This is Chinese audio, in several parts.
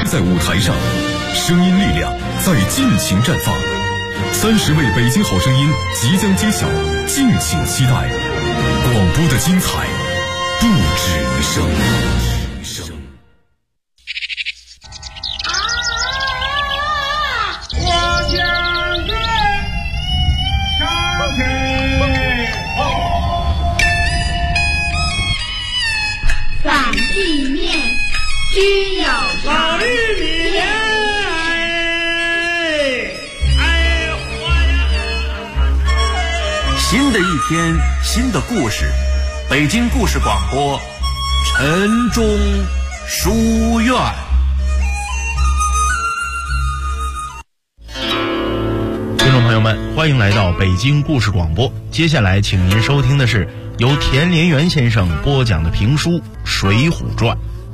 在舞台上，声音力量在尽情绽放。30位北京好声音即将揭晓，敬请期待。广播的精彩不止一声。 反地面只有老玉米莲， 新的一天，新的故事，北京故事广播，晨钟书院。听众朋友们，欢迎来到北京故事广播。接下来，请您收听的是由田连元先生播讲的评书《水浒传》。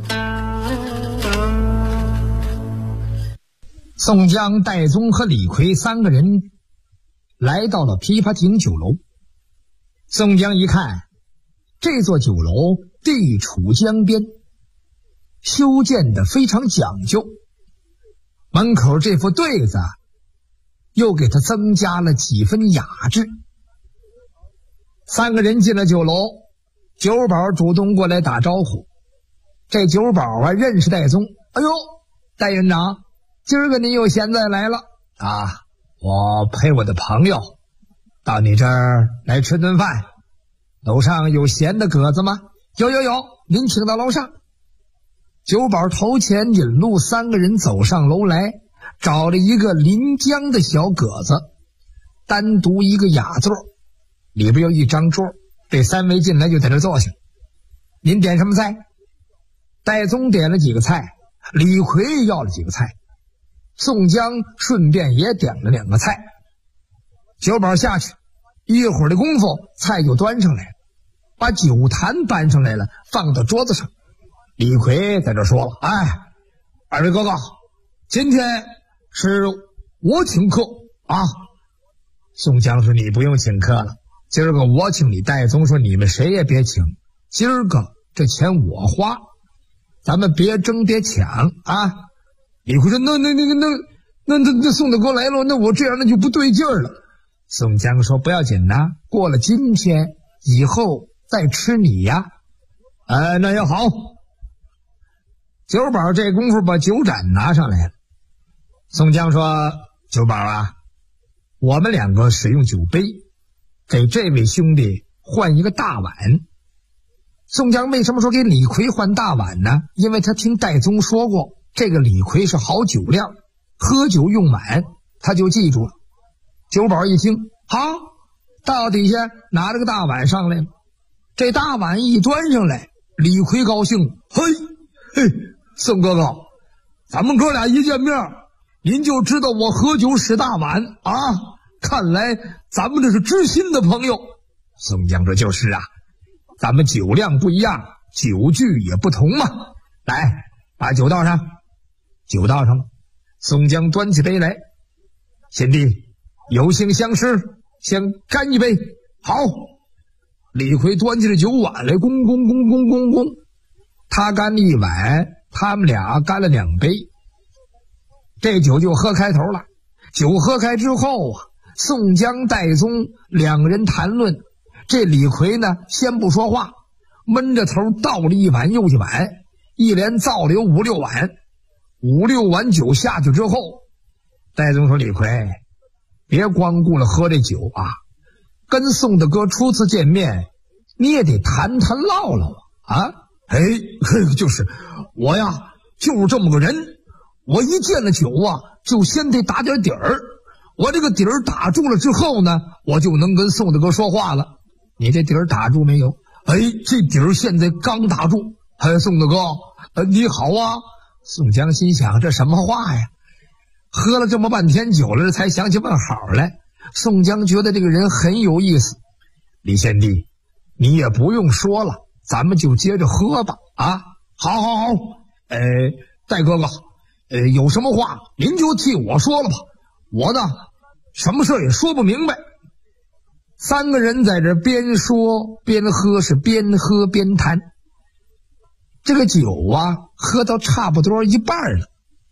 宋江、戴宗和李逵3个人来到了琵琶亭酒楼。宋江一看，这座酒楼地处江边，修建得非常讲究，门口这副对子又给他增加了几分雅致。3个人进了酒楼，酒保主动过来打招呼。这酒保认识戴宗，哎呦，戴院长，今儿个您又闲在来了啊！我陪我的朋友到你这儿来吃顿饭，楼上有闲的格子吗？有，您请到楼上。酒保头前引路，3个人走上楼来，找了一个临江的小格子，单独一个雅座，里边有一张桌，这3位进来就在这坐下。您点什么菜？戴宗点了几个菜，李逵要了几个菜，宋江顺便也点了2个菜。酒保下去，一会儿的功夫，菜就端上来了，把酒坛搬上来了，放到桌子上。李逵在这说了：“哎，二位哥哥，今天是我请客啊。”宋江说：“你不用请客了，今儿个我请你。”戴宗说：“你们谁也别请，今儿个这钱我花，咱们别争别抢啊。”李逵说：“那宋大哥来了，那我这样那就不对劲儿了。”宋江说：“不要紧呐，过了今天以后再吃你呀。”那也好。酒保这功夫把酒盏拿上来了。宋江说：“酒保啊，我们2个使用酒杯，给这位兄弟换一个大碗。”宋江为什么说给李逵换大碗呢？因为他听戴宗说过，这个李逵是好酒量，喝酒用碗，他就记住了。酒保一听，好，到底下拿了个大碗上来了。这大碗一端上来，李逵高兴，嘿，宋哥哥，咱们哥俩一见面，您就知道我喝酒使大碗啊！看来咱们这是知心的朋友。宋江说：“就是啊，咱们酒量不一样，酒具也不同嘛。来，把酒倒上。”酒倒上了，宋江端起杯来：“贤弟，有幸相识，先干一杯。”好。李逵端起了酒碗来，咣咣咣咣咣咣，他干了1碗，他们俩干了2杯，这酒就喝开头了。酒喝开之后啊，宋江、戴宗2个人谈论，这李逵呢先不说话，闷着头倒了1碗又1碗，一连造了有5、6碗。5、6碗酒下去之后，戴宗说：“李逵，别光顾了喝这酒啊，跟宋大哥初次见面，你也得谈谈唠唠啊。”就是我呀，就是这么个人，我一见了酒啊，就先得打点底儿，我这个底儿打住了之后呢，我就能跟宋大哥说话了。你这底儿打住没有？这底儿现在刚打住。宋大哥，你好啊。宋江心想，这什么话呀？喝了这么半天酒了，才想起问好来。宋江觉得这个人很有意思。李贤弟，你也不用说了，咱们就接着喝吧啊！好，戴哥哥，有什么话您就替我说了吧，我呢什么事也说不明白。3个人在这边说边喝，是边喝边谈。这个酒啊喝到差不多一半了，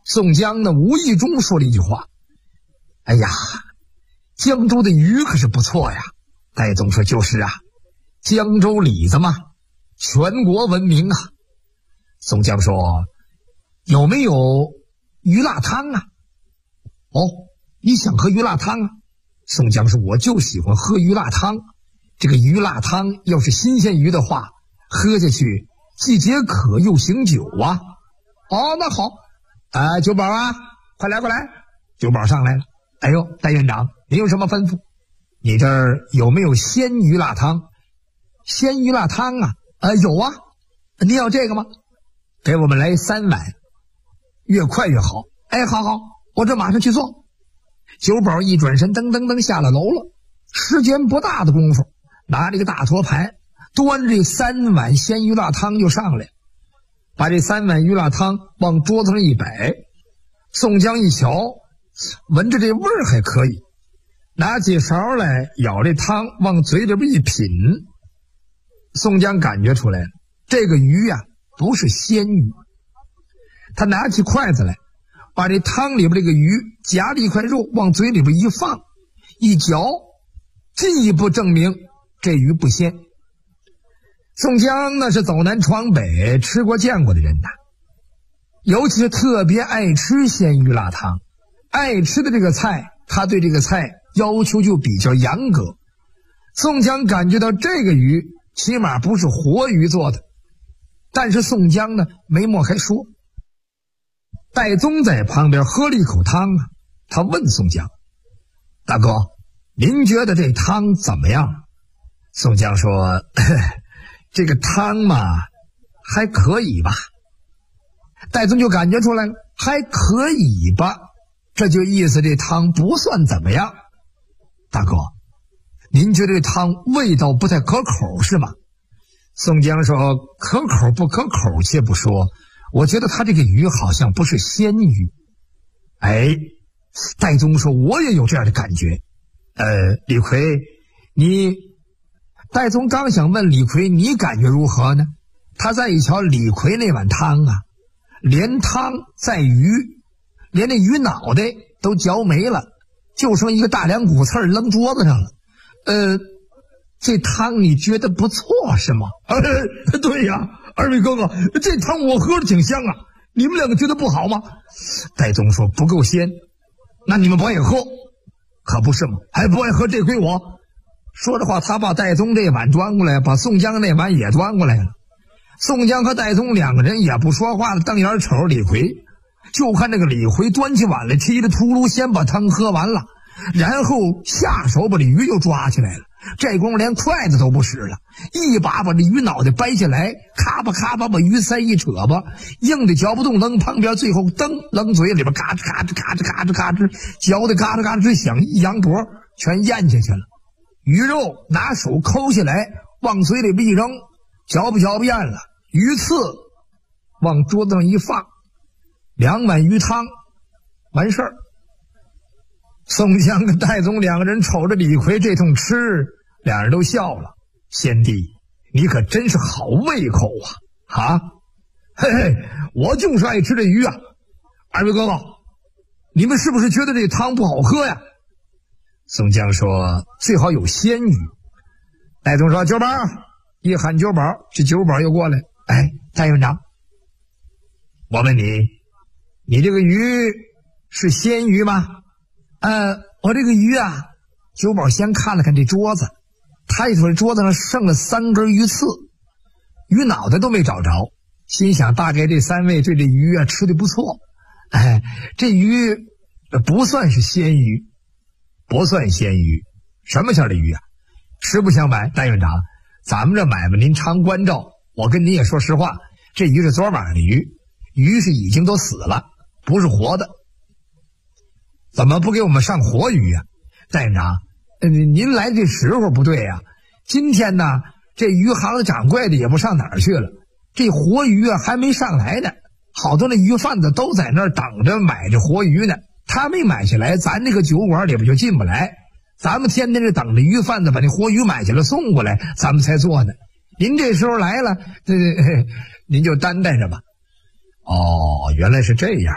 宋江呢无意中说了一句话：“哎呀，江州的鱼可是不错呀。”戴宗说：“就是啊，江州李子嘛，全国闻名啊。”宋江说：“有没有鱼辣汤啊？”“哦，你想喝鱼辣汤啊？”宋江说：“我就喜欢喝鱼辣汤。这个鱼辣汤要是新鲜鱼的话，喝下去既解渴又醒酒啊。”“哦，那好，酒保啊，快来快来！”酒保上来了。“哎呦，戴院长，您有什么吩咐？你这儿有没有鲜鱼辣汤？”“鲜鱼辣汤啊？有啊。您要这个吗？”“给我们来3碗，越快越好。”“哎，好好，我这马上去做。”酒保一转身，噔噔噔下了楼了。时间不大的功夫，拿这个大托盘，端着这3碗鲜鱼辣汤就上来，把这3碗鱼辣汤往桌子上一摆。宋江一瞧，闻着这味儿还可以，拿起勺来舀这汤往嘴里边一品。宋江感觉出来了，这个鱼呀不是鲜鱼。他拿起筷子来，把这汤里边这个鱼夹了一块肉往嘴里边一放一嚼，进一步证明这鱼不鲜。宋江那是走南闯北吃过见过的人呐，尤其是特别爱吃鲜鱼辣汤，爱吃的这个菜，他对这个菜要求就比较严格。宋江感觉到这个鱼起码不是活鱼做的，但是宋江呢没抹开说。戴宗在旁边喝了一口汤啊，他问宋江：“大哥，您觉得这汤怎么样？”宋江说：“这个汤嘛，还可以吧。”戴宗就感觉出来了，还可以吧，这就意思这汤不算怎么样。“大哥，您觉得这汤味道不太可口是吗？”宋江说：“可口不可口且不说，我觉得他这个鱼好像不是鲜鱼。”哎，戴宗说：“我也有这样的感觉。李逵，你……”戴宗刚想问李逵你感觉如何呢，他再一瞧李逵那碗汤啊，连汤在鱼，连那鱼脑袋都嚼没了，就剩一个大梁骨刺扔桌子上了。这汤你觉得不错是吗？对呀，二位哥哥，这汤我喝着挺香啊，你们两个觉得不好吗？戴宗说：“不够鲜。”“那你们不爱喝？”“可不是嘛，还不爱喝这归我。”说着话，他把戴宗这碗端过来，把宋江那碗也端过来了。宋江和戴宗两个人也不说话的，瞪眼瞅着李逵，就看这个李逵端起碗来，嘁哩秃噜先把汤喝完了，然后下手把这鱼就抓起来了。这功夫连筷子都不使了，一把这鱼脑袋掰下来，咔吧咔吧把鱼鳃一扯吧，硬的嚼不动扔旁边，最后噔扔嘴里边，嘎吱嘎吱嘎吱嘎吱嘎吱，嚼的嘎吱嘎吱直响，一扬脖全咽下去了。鱼肉拿手抠下来往嘴里边一扔，嚼不咽了，鱼刺往桌子上一放，2碗鱼汤完事儿。宋江跟戴宗两个人瞅着李逵这通吃，两人都笑了。“贤弟，你可真是好胃口啊！嘿嘿，我就是爱吃这鱼啊。二位哥哥，你们是不是觉得这汤不好喝呀？”宋江说：“最好有鲜鱼。”戴宗说：“酒保！”一喊酒保，这酒保又过来。“哎，戴院长，我问你，你这个鱼是鲜鱼吗？”“我这个鱼啊。”酒保先看了看这桌子，他一瞅这桌子上剩了3根鱼刺，鱼脑袋都没找着，心想大概这3位对这鱼啊吃的不错。这鱼不算是鲜鱼。“不算鲜鱼？什么样的鱼啊？”“实不相瞒，戴院长，咱们这买卖您常关照，我跟您也说实话，这鱼是昨晚上的鱼，鱼是已经都死了，不是活的。”“怎么不给我们上活鱼啊？”“戴院长，您来这时候不对呀。今天呢，这鱼行的掌柜的也不上哪儿去了，这活鱼啊还没上来呢，好多那鱼贩子都在那儿等着买这活鱼呢。他没买下来，咱这个酒馆里边就进不来。咱们天天是等着鱼贩子把那活鱼买下来送过来，咱们才做呢。您这时候来了，您就担待着吧。”“哦，原来是这样。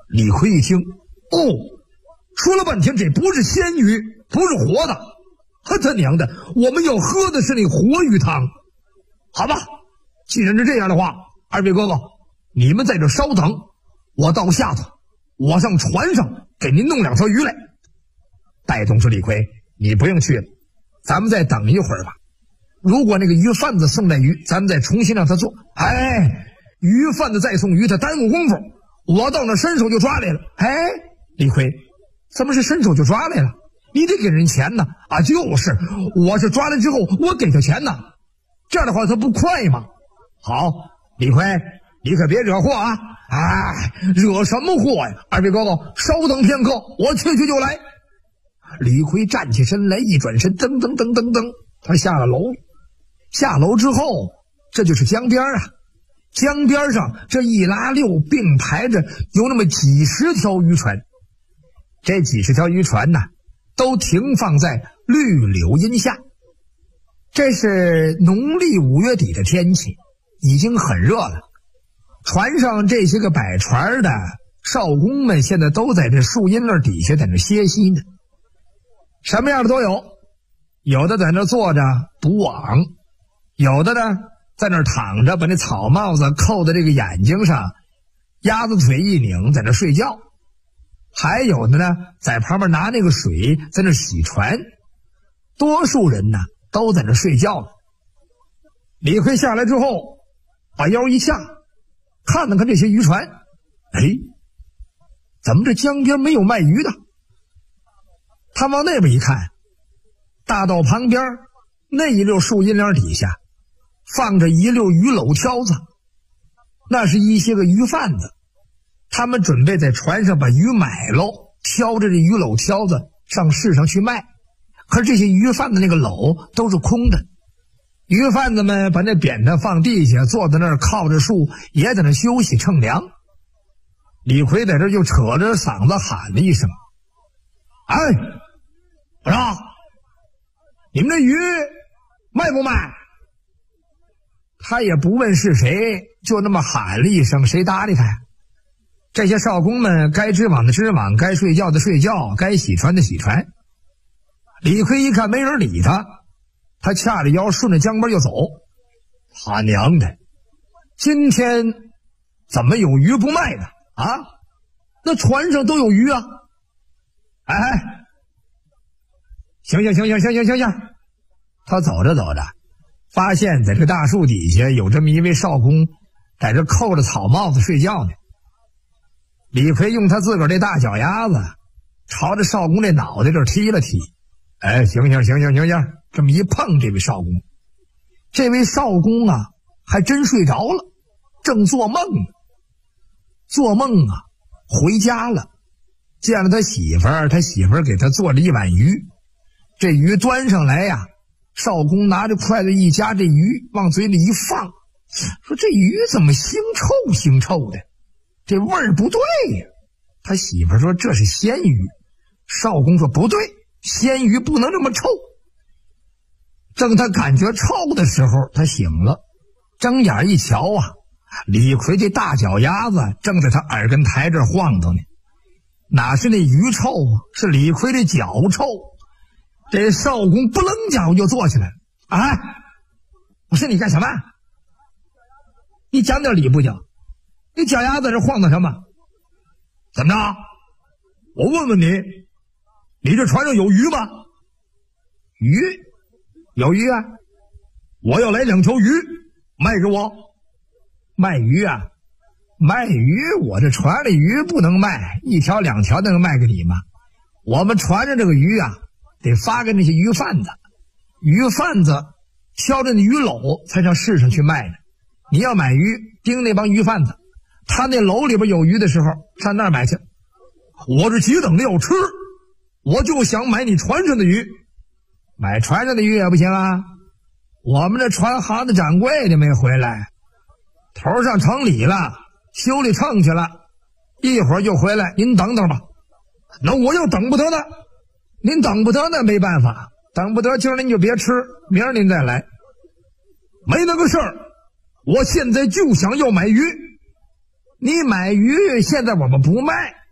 李逵一听，说了半天这不是鲜鱼，不是活的，他娘的，我们要喝的是那活鱼汤。好吧，既然是这样的话，二位哥哥，你们在这稍等，我到下头，我上船上给您弄2条鱼来。戴宗说，李逵，你不用去了，咱们再等一会儿吧。如果那个鱼贩子送来鱼，咱们再重新让他做。鱼贩子再送鱼，他耽误功夫，我到那伸手就抓来了。李逵，怎么是伸手就抓来了？你得给人钱呢。就是，我是抓来之后我给他钱呢，这样的话他不快吗？好，李逵，你可别惹祸啊！惹什么祸呀？二位哥哥稍等片刻，我去就来。李逵站起身来，一转身，噔噔噔噔噔，他下了楼。下楼之后，这就是江边啊。江边上这一拉溜并排着有那么几十条渔船，这几十条渔船呢，都停放在绿柳荫下。这是农历5月底的天气，已经很热了。船上这些个摆船的少工们现在都在这树荫儿底下在那歇息呢，什么样的都有，有的在那坐着补网，有的呢在那躺着把那草帽子扣在这个眼睛上，鸭子腿一拧在那睡觉，还有的呢在旁边拿那个水在那洗船，多数人呢都在那睡觉了。李逵下来之后把腰一下，看了看这些渔船，怎么这江边没有卖鱼的？他往那边一看，大道旁边那一溜树荫梁底下放着一溜鱼篓挑子，那是一些个鱼贩子，他们准备在船上把鱼买喽，挑着这鱼篓挑子上市上去卖。可是这些鱼贩子那个篓都是空的，鱼贩子们把那扁担放地下，坐在那儿靠着树，也在那休息乘凉。李逵在这就扯着嗓子喊了一声，我说你们这鱼卖不卖？他也不问是谁，就那么喊了一声，谁搭理他呀？这些少工们该织网的织网，该睡觉的睡觉，该洗船的洗船。李逵一看没人理他，他掐着腰顺着江边就走。他娘的，今天怎么有鱼不卖的啊？那船上都有鱼啊！行，他走着走着，发现在这大树底下有这么一位少工在这扣着草帽子睡觉呢。李逵用他自个儿这大脚丫子朝着少工这脑袋这儿踢了踢。行，这么一碰，这位少工啊还真睡着了，正做梦啊，回家了，见了他媳妇儿，他媳妇儿给他做了一碗鱼，这鱼端上来呀，少工拿着筷子一夹这鱼往嘴里一放，说这鱼怎么腥臭的，这味儿不对呀。他媳妇儿说这是鲜鱼，少工说不对，鲜鱼不能这么臭。正他感觉臭的时候，他醒了，睁眼一瞧啊，李逵这大脚丫子正在他耳根台这晃荡呢，哪是那鱼臭啊，是李逵这脚臭。这少工不楞家伙就坐起来了，我说你干什么？你讲点理不讲？你脚丫子在这晃荡什么？怎么着？我问问你，你这船上有鱼吗？有鱼啊，我要来2条鱼，卖给我。卖鱼啊？卖鱼，我这船里鱼不能卖，1条2条能卖给你吗？我们船上这个鱼啊，得发给那些鱼贩子，鱼贩子挑着那鱼篓才上市上去卖呢。你要买鱼，盯那帮鱼贩子，他那篓里边有鱼的时候，上那儿买去。我这急等着要吃，我就想买你船上的鱼。买船上的鱼也不行啊，我们这船行的掌柜的没回来，头上城里了，修理秤去了，一会儿就回来，您等等吧。那我要等不得呢，您等不得那没办法，等不得今儿您就别吃，明儿您再来。没那个事儿，我现在就想要买鱼。你买鱼现在我们不卖，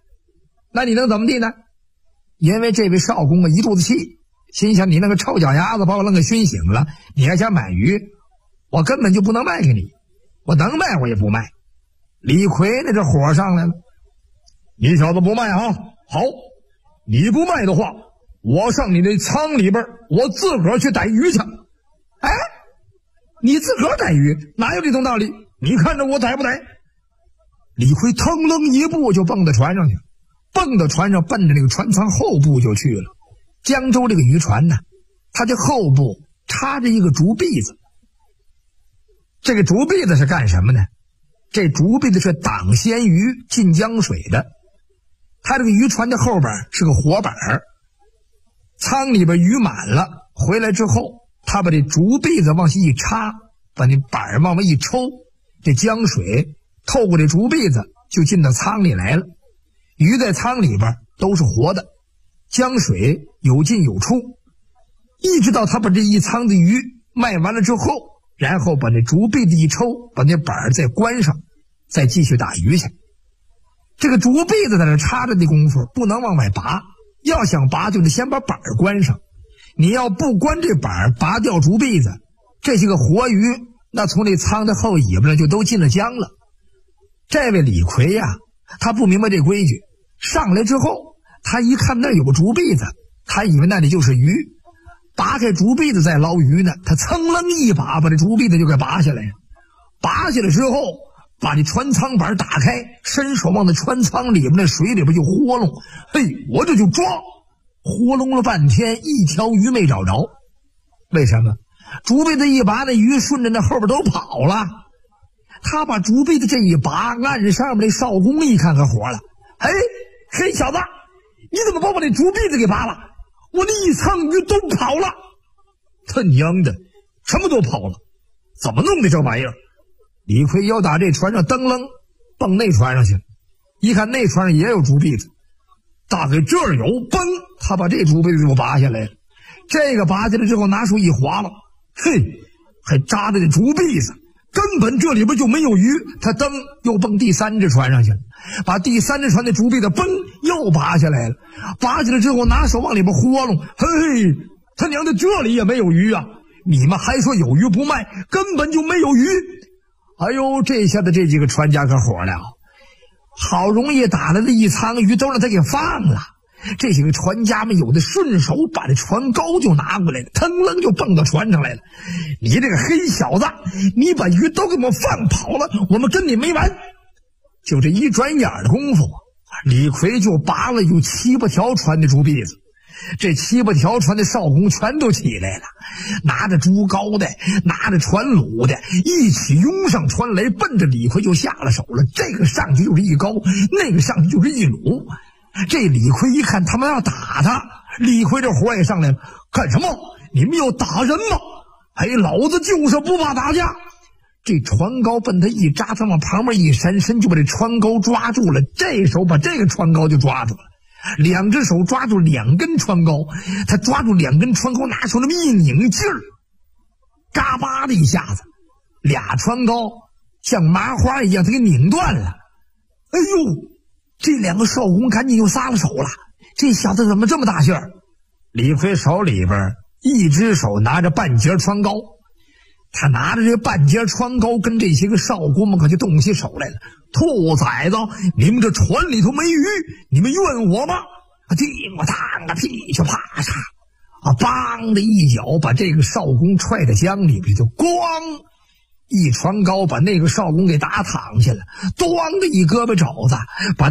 那你能怎么地呢？因为这位少公啊一肚子气，心想你那个臭脚丫子把我愣给熏醒了，你还想买鱼，我根本就不能卖给你，我能卖我也不卖。李逵那这火上来了，你小子不卖啊？好，你不卖的话，我上你那仓里边，我自个儿去逮鱼去。哎，你自个儿逮鱼，哪有这种道理？你看着我逮不逮？李逵腾楞一步就蹦到船上去了，蹦到船上奔着那个船舱后部就去了。江州这个渔船呢，它的后部插着一个竹篦子。这个竹篦子是干什么呢？这竹篦子是挡鲜鱼进江水的。它这个渔船的后边是个活板，舱里边鱼满了，回来之后，他把这竹篦子往下一插，把那板往外一抽，这江水透过这竹篦子就进到舱里来了。鱼在舱里边都是活的，江水有进有出，一直到他把这一舱的鱼卖完了之后，然后把那竹篦子一抽，把那板再关上，再继续打鱼去。这个竹篦子在这插着的功夫不能往外拔，要想拔就得先把板关上。你要不关这板，拔掉竹篦子，这些个活鱼那从这舱的后尾巴就都进了江了。这位李逵呀，他不明白这规矩，上来之后他一看那有个竹篦子，他以为那里就是鱼，拔开竹篦子再捞鱼呢，他噌楞一把这竹篦子就给拔下来了。拔下来之后，把这船舱板打开，伸手往那船舱里边那水里边就豁弄，嘿，我这就抓，豁弄了半天，一条鱼没找着。为什么？竹篦子一拔，那鱼顺着那后边都跑了。他把竹篦子这一拔，岸上面那少公一看可火了，哎，嘿小子，你怎么把我这竹篦子给拔了？我那一舱鱼都跑了。他娘的，什么都跑了，怎么弄的这玩意儿？李逵要打这船上蹬楞蹦那船上去了，一看那船上也有竹篦子，大概这儿有，嘣，他把这竹篦子就拔下来了。这个拔下来之后拿手一划了，嘿，还扎在这竹篦子，根本这里边就没有鱼。他蹬又蹦第三只船上去了，把第三只船的竹篦子嘣又拔下来了。拔下来之后拿手往里边豁弄，嘿，他娘的这里也没有鱼啊！你们还说有鱼不卖，根本就没有鱼。哎呦，这下子这几个船家可火了，好容易打来的一舱鱼都让他给放了。这几个船家们有的顺手把这船篙就拿过来了，腾楞就蹦到船上来了。你这个黑小子，你把鱼都给我们放跑了，我们跟你没完。就这一转眼的功夫，李逵就拔了有7、8条船的竹篦子。这7、8条船的少公全都起来了，拿着竹篙的，拿着船橹的，一起拥上船来，奔着李逵就下了手了。这个上去就是一篙，那个上去就是一橹。这李逵一看他们要打他，李逵这火也上来了，干什么？你们要打人吗？哎，老子就是不怕打架。这船篙奔他一扎，他往旁边一闪身，就把这船篙抓住了。这手把这个船篙就抓住了，两只手抓住2根船篙，他抓住2根船篙，拿出那么一拧劲儿，嘎巴的一下子，2船篙像麻花一样，他给拧断了。哎呦，这2个少公赶紧就撒了手了，这小子怎么这么大劲儿？李逵手里边一只手拿着半截船篙，他拿着这半截船篙跟这些个少公们可就动起手来了。兔崽子，你们这船里头没鱼，你们怨我吗？叮我当啊，噼去啪嚓啊，梆的一脚把这个少公踹到江里边，就咣一船篙把那个少公给打躺下了，咣的一胳膊肘子把